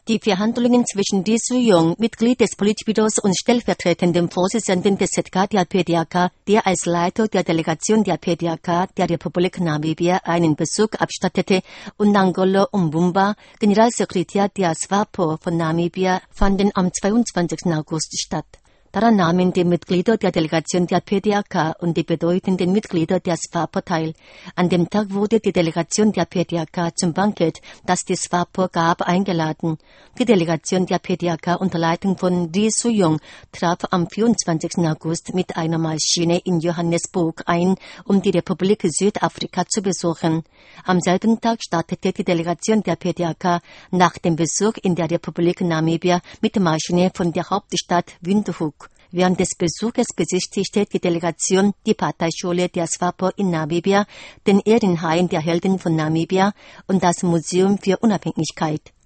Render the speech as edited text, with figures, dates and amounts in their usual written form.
Die Verhandlungen zwischen Ri Su-yong, Mitglied des Politbüros und stellvertretendem Vorsitzenden des ZK der PDAK, der als Leiter der Delegation der PDAK der Republik Namibia einen Besuch abstattete, und Nangolo Mbumba, Generalsekretär der SWAPO von Namibia, fanden am 22. August statt. Daran nahmen die Mitglieder der Delegation der PDAK und die bedeutenden Mitglieder der SWAPO teil. An dem Tag wurde die Delegation der PDAK zum Bankett, das die SWAPO gab, eingeladen. Die Delegation der PDAK unter Leitung von Ri Su-yong traf am 24. August mit einer Maschine in Johannesburg ein, um die Republik Südafrika zu besuchen. Am selben Tag startete die Delegation der PDAK nach dem Besuch in der Republik Namibia mit der Maschine von der Hauptstadt Windhoek. Während des Besuches besichtigte die Delegation die Parteischule der SWAPO in Namibia, den Ehrenhain der Helden von Namibia und das Museum für Unabhängigkeit.